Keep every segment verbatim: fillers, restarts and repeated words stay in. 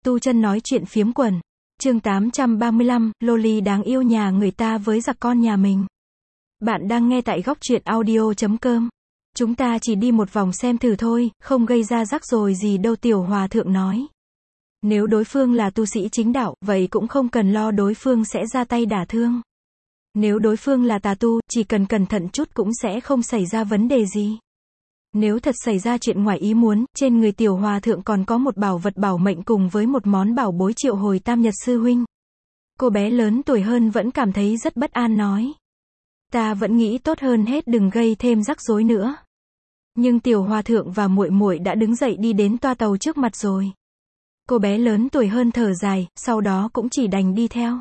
Tu chân nói chuyện phiếm quần. Chương tám trăm ba mươi lăm, Loli đáng yêu nhà người ta với giặc con nhà mình. Bạn đang nghe tại góc truyện audio chấm com. Chúng ta chỉ đi một vòng xem thử thôi, không gây ra rắc rối gì đâu, Tiểu Hòa Thượng nói. Nếu đối phương là tu sĩ chính đạo, vậy cũng không cần lo đối phương sẽ ra tay đả thương. Nếu đối phương là tà tu, chỉ cần cẩn thận chút cũng sẽ không xảy ra vấn đề gì. Nếu thật xảy ra chuyện ngoài ý muốn, trên người Tiểu Hòa Thượng còn có một bảo vật bảo mệnh cùng với một món bảo bối triệu hồi Tam Nhật Sư Huynh. Cô bé lớn tuổi hơn vẫn cảm thấy rất bất an nói. Ta vẫn nghĩ tốt hơn hết đừng gây thêm rắc rối nữa. Nhưng Tiểu Hòa Thượng và muội muội đã đứng dậy đi đến toa tàu trước mặt rồi. Cô bé lớn tuổi hơn thở dài, sau đó cũng chỉ đành đi theo.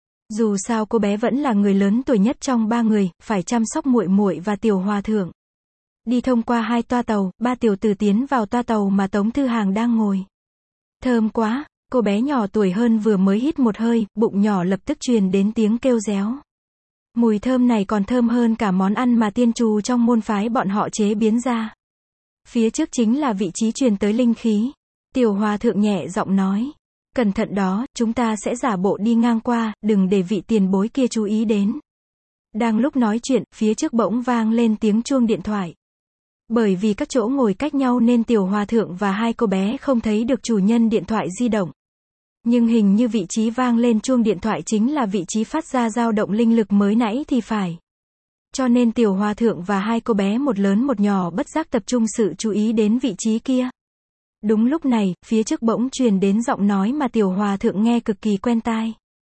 Dù sao cô bé vẫn là người lớn tuổi nhất trong ba người, phải chăm sóc muội muội và Tiểu Hòa Thượng. Đi thông qua hai toa tàu, ba tiểu tử tiến vào toa tàu mà Tống Thư Hàng đang ngồi. Thơm quá, cô bé nhỏ tuổi hơn vừa mới hít một hơi, bụng nhỏ lập tức truyền đến tiếng kêu réo. Mùi thơm này còn thơm hơn cả món ăn mà tiên trù trong môn phái bọn họ chế biến ra. Phía trước chính là vị trí truyền tới linh khí. Tiểu Hòa Thượng nhẹ giọng nói. Cẩn thận đó, chúng ta sẽ giả bộ đi ngang qua, đừng để vị tiền bối kia chú ý đến. Đang lúc nói chuyện, phía trước bỗng vang lên tiếng chuông điện thoại. Bởi vì các chỗ ngồi cách nhau nên Tiểu Hòa Thượng và hai cô bé không thấy được chủ nhân điện thoại di động. Nhưng hình như vị trí vang lên chuông điện thoại chính là vị trí phát ra dao động linh lực mới nãy thì phải. Cho nên Tiểu Hòa Thượng và hai cô bé một lớn một nhỏ bất giác tập trung sự chú ý đến vị trí kia. Đúng lúc này, phía trước bỗng truyền đến giọng nói mà Tiểu Hòa Thượng nghe cực kỳ quen tai.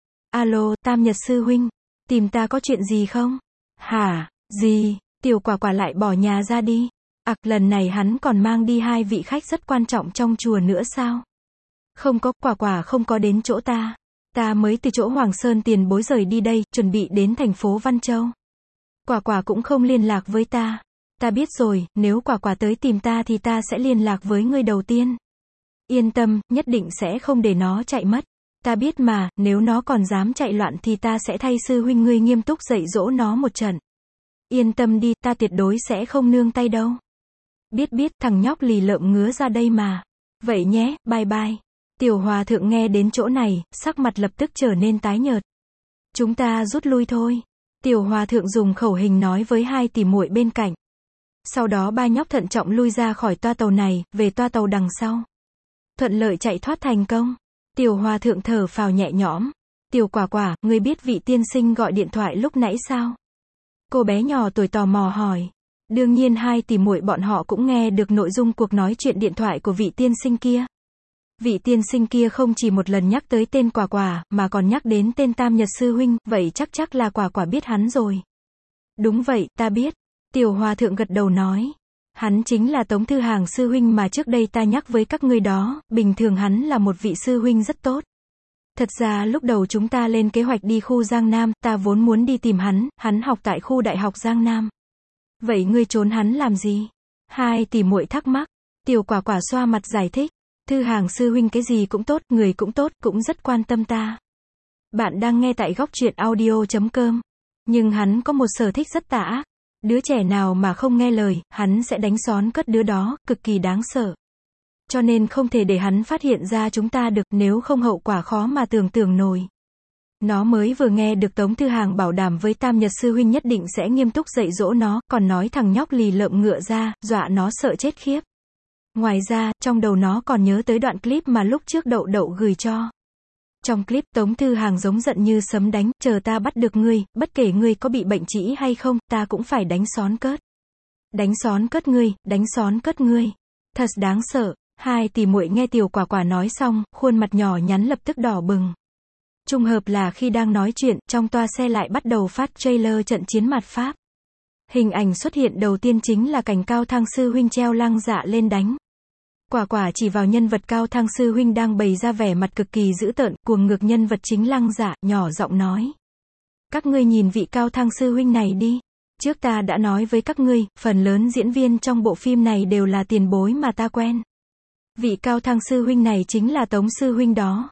Alo, Tam Nhật Sư Huynh, tìm ta có chuyện gì không? Hả, gì, Tiểu Quả Quả lại bỏ nhà ra đi. Ặc, à, lần này hắn còn mang đi hai vị khách rất quan trọng trong chùa nữa sao? Không có, Quả Quả không có đến chỗ ta. Ta mới từ chỗ Hoàng Sơn tiền bối rời đi đây, chuẩn bị đến thành phố Văn Châu. Quả Quả cũng không liên lạc với ta. Ta biết rồi, nếu Quả Quả tới tìm ta thì ta sẽ liên lạc với ngươi đầu tiên. Yên tâm, nhất định sẽ không để nó chạy mất. Ta biết mà, nếu nó còn dám chạy loạn thì ta sẽ thay sư huynh ngươi nghiêm túc dạy dỗ nó một trận. Yên tâm đi, ta tuyệt đối sẽ không nương tay đâu. Biết biết, thằng nhóc lì lợm ngứa ra đây mà. Vậy nhé, bye bye. Tiểu Hòa Thượng nghe đến chỗ này, sắc mặt lập tức trở nên tái nhợt. Chúng ta rút lui thôi. Tiểu Hòa Thượng dùng khẩu hình nói với hai tỷ muội bên cạnh. Sau đó ba nhóc thận trọng lui ra khỏi toa tàu này, về toa tàu đằng sau. Thuận lợi chạy thoát thành công. Tiểu Hòa Thượng thở phào nhẹ nhõm. Tiểu Quả Quả, ngươi biết vị tiên sinh gọi điện thoại lúc nãy sao? Cô bé nhỏ tuổi tò mò hỏi. Đương nhiên hai tỷ muội bọn họ cũng nghe được nội dung cuộc nói chuyện điện thoại của vị tiên sinh kia. Vị tiên sinh kia không chỉ một lần nhắc tới tên Quả Quả, mà còn nhắc đến tên Tam Nhật Sư Huynh, vậy chắc chắc là Quả Quả biết hắn rồi. Đúng vậy, ta biết. Tiểu Hòa Thượng gật đầu nói. Hắn chính là Tống Thư Hàng Sư Huynh mà trước đây ta nhắc với các ngươi đó, bình thường hắn là một vị sư huynh rất tốt. Thật ra lúc đầu chúng ta lên kế hoạch đi khu Giang Nam, ta vốn muốn đi tìm hắn, hắn học tại khu Đại học Giang Nam. Vậy ngươi trốn hắn làm gì? Hai tỷ muội thắc mắc. Tiểu Quả Quả xoa mặt giải thích. Thư Hàng Sư Huynh cái gì cũng tốt, người cũng tốt, cũng rất quan tâm ta. Bạn đang nghe tại góc truyện audio chấm com. Nhưng hắn có một sở thích rất tà ác. Đứa trẻ nào mà không nghe lời, hắn sẽ đánh xón cất đứa đó, cực kỳ đáng sợ. Cho nên không thể để hắn phát hiện ra chúng ta được, nếu không hậu quả khó mà tưởng tượng nổi. Nó mới vừa nghe được Tống Thư Hàng bảo đảm với Tam Nhật Sư Huynh nhất định sẽ nghiêm túc dạy dỗ nó, còn nói thằng nhóc lì lợm ngựa ra, dọa nó sợ chết khiếp. Ngoài ra, trong đầu nó còn nhớ tới đoạn clip mà lúc trước Đậu Đậu gửi cho. Trong clip, Tống Thư Hàng giống giận như sấm đánh, chờ ta bắt được ngươi, bất kể ngươi có bị bệnh trĩ hay không, ta cũng phải đánh xón cớt. Đánh xón cớt ngươi, đánh xón cớt ngươi. Thật đáng sợ. Hai tỷ muội nghe Tiểu Quả Quả nói xong, khuôn mặt nhỏ nhắn lập tức đỏ bừng. Trùng hợp là khi đang nói chuyện, trong toa xe lại bắt đầu phát trailer trận chiến mạt Pháp. Hình ảnh xuất hiện đầu tiên chính là cảnh Cao Thang Sư Huynh treo Lăng Dạ lên đánh. Quả Quả chỉ vào nhân vật Cao Thang Sư Huynh đang bày ra vẻ mặt cực kỳ dữ tợn, cuồng ngược nhân vật chính Lăng Dạ, nhỏ giọng nói. Các ngươi nhìn vị Cao Thang Sư Huynh này đi. Trước ta đã nói với các ngươi, phần lớn diễn viên trong bộ phim này đều là tiền bối mà ta quen. Vị Cao Thang Sư Huynh này chính là Tống Sư Huynh đó.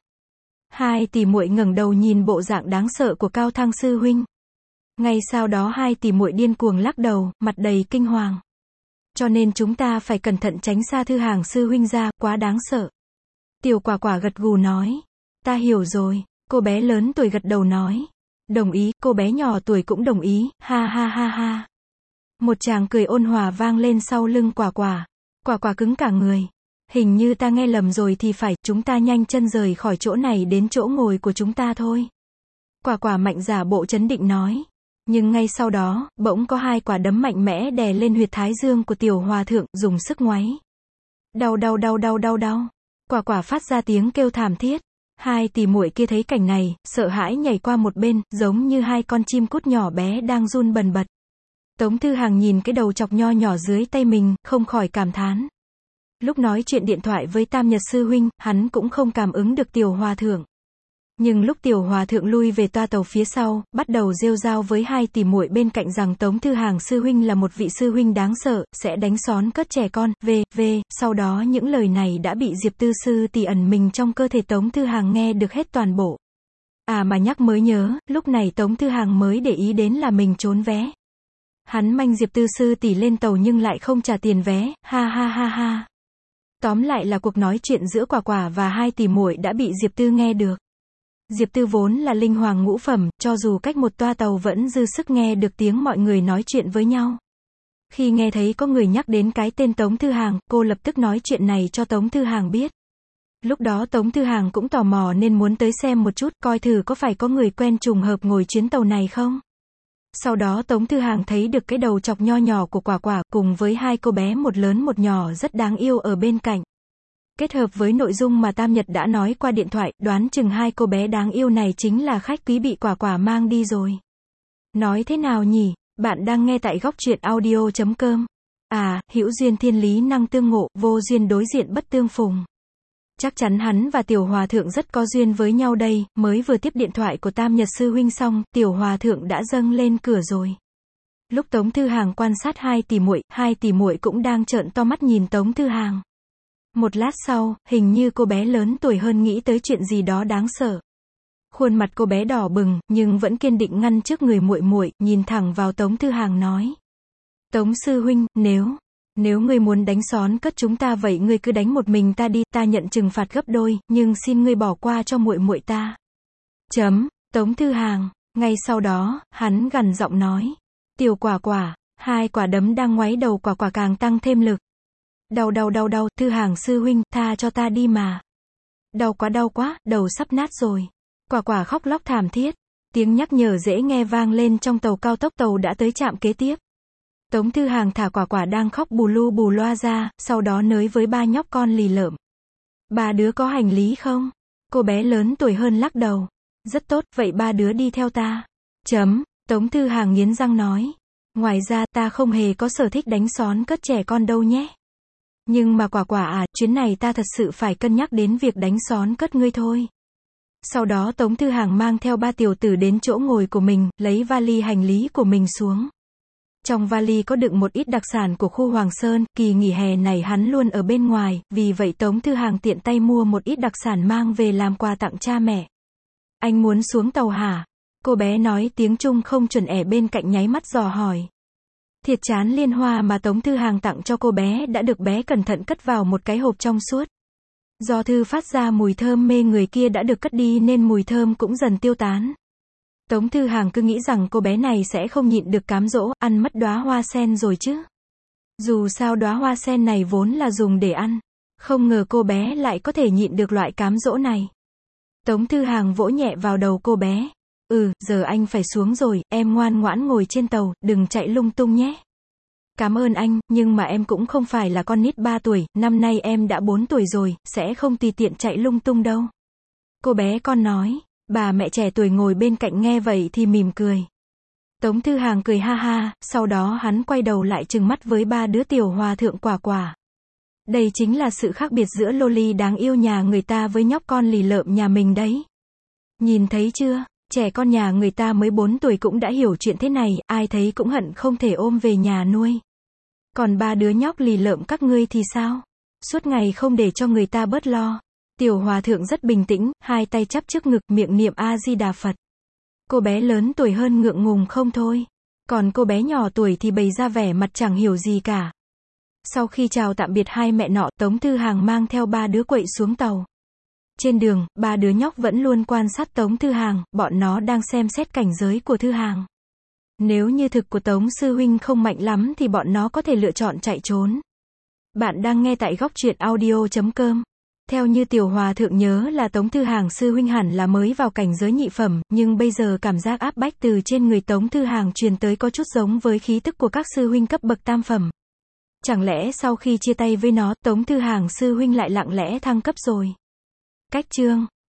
Hai tỷ muội ngẩng đầu nhìn bộ dạng đáng sợ của Cao Thang Sư Huynh. Ngay sau đó hai tỷ muội điên cuồng lắc đầu, mặt đầy kinh hoàng. Cho nên chúng ta phải cẩn thận tránh xa Thư Hàng Sư Huynh ra, quá đáng sợ. Tiểu Quả Quả gật gù nói. Ta hiểu rồi. Cô bé lớn tuổi gật đầu nói. Đồng ý, cô bé nhỏ tuổi cũng đồng ý, ha ha ha ha. Một tràng cười ôn hòa vang lên sau lưng Quả Quả. Quả Quả cứng cả người. Hình như ta nghe lầm rồi thì phải, chúng ta nhanh chân rời khỏi chỗ này đến chỗ ngồi của chúng ta thôi. Quả Quả mạnh giả bộ trấn định nói. Nhưng ngay sau đó, bỗng có hai quả đấm mạnh mẽ đè lên huyệt thái dương của tiểu hòa thượng, dùng sức ngoáy. Đau đau đau đau đau đau. Quả Quả phát ra tiếng kêu thảm thiết. Hai tỷ muội kia thấy cảnh này, sợ hãi nhảy qua một bên, giống như hai con chim cút nhỏ bé đang run bần bật. Tống Thư Hàng nhìn cái đầu chọc nho nhỏ dưới tay mình, không khỏi cảm thán. Lúc nói chuyện điện thoại với Tam Nhật sư huynh, hắn cũng không cảm ứng được tiểu hòa thượng. Nhưng lúc tiểu hòa thượng lui về toa tàu phía sau, bắt đầu rêu rao với hai tỷ muội bên cạnh rằng Tống Thư Hàng sư huynh là một vị sư huynh đáng sợ, sẽ đánh xón cất trẻ con, về, về, sau đó những lời này đã bị Diệp Tư sư tỷ ẩn mình trong cơ thể Tống Thư Hàng nghe được hết toàn bộ. À mà nhắc mới nhớ, lúc này Tống Thư Hàng mới để ý đến là mình trốn vé. Hắn manh Diệp Tư sư tỷ lên tàu nhưng lại không trả tiền vé, ha ha ha ha. Tóm lại là cuộc nói chuyện giữa Quả Quả và hai tỷ muội đã bị Diệp Tư nghe được. Diệp Tư vốn là linh hoàng ngũ phẩm, cho dù cách một toa tàu vẫn dư sức nghe được tiếng mọi người nói chuyện với nhau. Khi nghe thấy có người nhắc đến cái tên Tống Thư Hàng, cô lập tức nói chuyện này cho Tống Thư Hàng biết. Lúc đó Tống Thư Hàng cũng tò mò nên muốn tới xem một chút, coi thử có phải có người quen trùng hợp ngồi chuyến tàu này không. Sau đó Tống Thư Hàng thấy được cái đầu chọc nho nhỏ của Quả Quả, cùng với hai cô bé một lớn một nhỏ rất đáng yêu ở bên cạnh. Kết hợp với nội dung mà Tam Nhật đã nói qua điện thoại, đoán chừng hai cô bé đáng yêu này chính là khách quý bị Quả Quả mang đi rồi. Nói thế nào nhỉ? Bạn đang nghe tại góc truyện audio chấm com. À, hữu duyên thiên lý năng tương ngộ, vô duyên đối diện bất tương phùng. Chắc chắn hắn và tiểu hòa thượng rất có duyên với nhau đây, mới vừa tiếp điện thoại của Tam Nhật sư huynh xong, tiểu hòa thượng đã dâng lên cửa rồi. Lúc Tống Thư Hàng quan sát hai tỷ muội, hai tỷ muội cũng đang trợn to mắt nhìn Tống Thư Hàng. Một lát sau, hình như cô bé lớn tuổi hơn nghĩ tới chuyện gì đó đáng sợ. Khuôn mặt cô bé đỏ bừng, nhưng vẫn kiên định ngăn trước người muội muội, nhìn thẳng vào Tống Thư Hàng nói. Tống sư huynh, nếu, nếu ngươi muốn đánh xón cất chúng ta vậy ngươi cứ đánh một mình ta đi, ta nhận trừng phạt gấp đôi, nhưng xin ngươi bỏ qua cho muội muội ta. Chấm, Tống Thư Hàng, ngay sau đó, hắn gằn giọng nói. Tiểu Quả Quả, hai quả đấm đang ngoáy đầu Quả Quả càng tăng thêm lực. Đau đau đau đau, Thư Hàng sư huynh, tha cho ta đi mà. Đau quá đau quá, đầu sắp nát rồi. Quả Quả khóc lóc thảm thiết. Tiếng nhắc nhở dễ nghe vang lên trong tàu cao tốc, tàu đã tới trạm kế tiếp. Tống Thư Hàng thả Quả Quả đang khóc bù lu bù loa ra, sau đó nới với ba nhóc con lì lợm. Ba đứa có hành lý không? Cô bé lớn tuổi hơn lắc đầu. Rất tốt, vậy ba đứa đi theo ta. Chấm, Tống Thư Hàng nghiến răng nói. Ngoài ra, ta không hề có sở thích đánh xón cất trẻ con đâu nhé. Nhưng mà Quả Quả à, chuyến này ta thật sự phải cân nhắc đến việc đánh xón cất ngươi thôi. Sau đó Tống Thư Hàng mang theo ba tiểu tử đến chỗ ngồi của mình, lấy vali hành lý của mình xuống. Trong vali có đựng một ít đặc sản của khu Hoàng Sơn, kỳ nghỉ hè này hắn luôn ở bên ngoài, vì vậy Tống Thư Hàng tiện tay mua một ít đặc sản mang về làm quà tặng cha mẹ. Anh muốn xuống tàu hả? Cô bé nói tiếng Trung không chuẩn, ẻ bên cạnh nháy mắt dò hỏi. Thiệt chán liên hoa mà Tống Thư Hàng tặng cho cô bé đã được bé cẩn thận cất vào một cái hộp trong suốt. Do thư phát ra mùi thơm mê người kia đã được cất đi nên mùi thơm cũng dần tiêu tán. Tống Thư Hàng cứ nghĩ rằng cô bé này sẽ không nhịn được cám dỗ, ăn mất đóa hoa sen rồi chứ. Dù sao đóa hoa sen này vốn là dùng để ăn. Không ngờ cô bé lại có thể nhịn được loại cám dỗ này. Tống Thư Hàng vỗ nhẹ vào đầu cô bé. Ừ, giờ anh phải xuống rồi, em ngoan ngoãn ngồi trên tàu, đừng chạy lung tung nhé. Cảm ơn anh, nhưng mà em cũng không phải là con nít ba tuổi, năm nay em đã bốn tuổi rồi, sẽ không tùy tiện chạy lung tung đâu. Cô bé con nói. Bà mẹ trẻ tuổi ngồi bên cạnh nghe vậy thì mỉm cười. Tống Thư Hàng cười ha ha, sau đó hắn quay đầu lại trừng mắt với ba đứa tiểu hòa thượng Quả Quả. Đây chính là sự khác biệt giữa loli đáng yêu nhà người ta với nhóc con lì lợm nhà mình đấy. Nhìn thấy chưa, trẻ con nhà người ta mới bốn tuổi cũng đã hiểu chuyện thế này, ai thấy cũng hận không thể ôm về nhà nuôi. Còn ba đứa nhóc lì lợm các ngươi thì sao? Suốt ngày không để cho người ta bớt lo. Tiểu hòa thượng rất bình tĩnh, hai tay chắp trước ngực, miệng niệm A-di-đà Phật. Cô bé lớn tuổi hơn ngượng ngùng không thôi. Còn cô bé nhỏ tuổi thì bày ra vẻ mặt chẳng hiểu gì cả. Sau khi chào tạm biệt hai mẹ nọ, Tống Thư Hàng mang theo ba đứa quậy xuống tàu. Trên đường, ba đứa nhóc vẫn luôn quan sát Tống Thư Hàng, bọn nó đang xem xét cảnh giới của Thư Hàng. Nếu như thực của Tống sư huynh không mạnh lắm thì bọn nó có thể lựa chọn chạy trốn. Bạn đang nghe tại góc truyện audio chấm com. Theo như Tiểu Hòa thượng nhớ là Tống Thư Hàng sư huynh hẳn là mới vào cảnh giới nhị phẩm, nhưng bây giờ cảm giác áp bách từ trên người Tống Thư Hàng truyền tới có chút giống với khí tức của các sư huynh cấp bậc tam phẩm. Chẳng lẽ sau khi chia tay với nó, Tống Thư Hàng sư huynh lại lặng lẽ thăng cấp rồi? Cách chương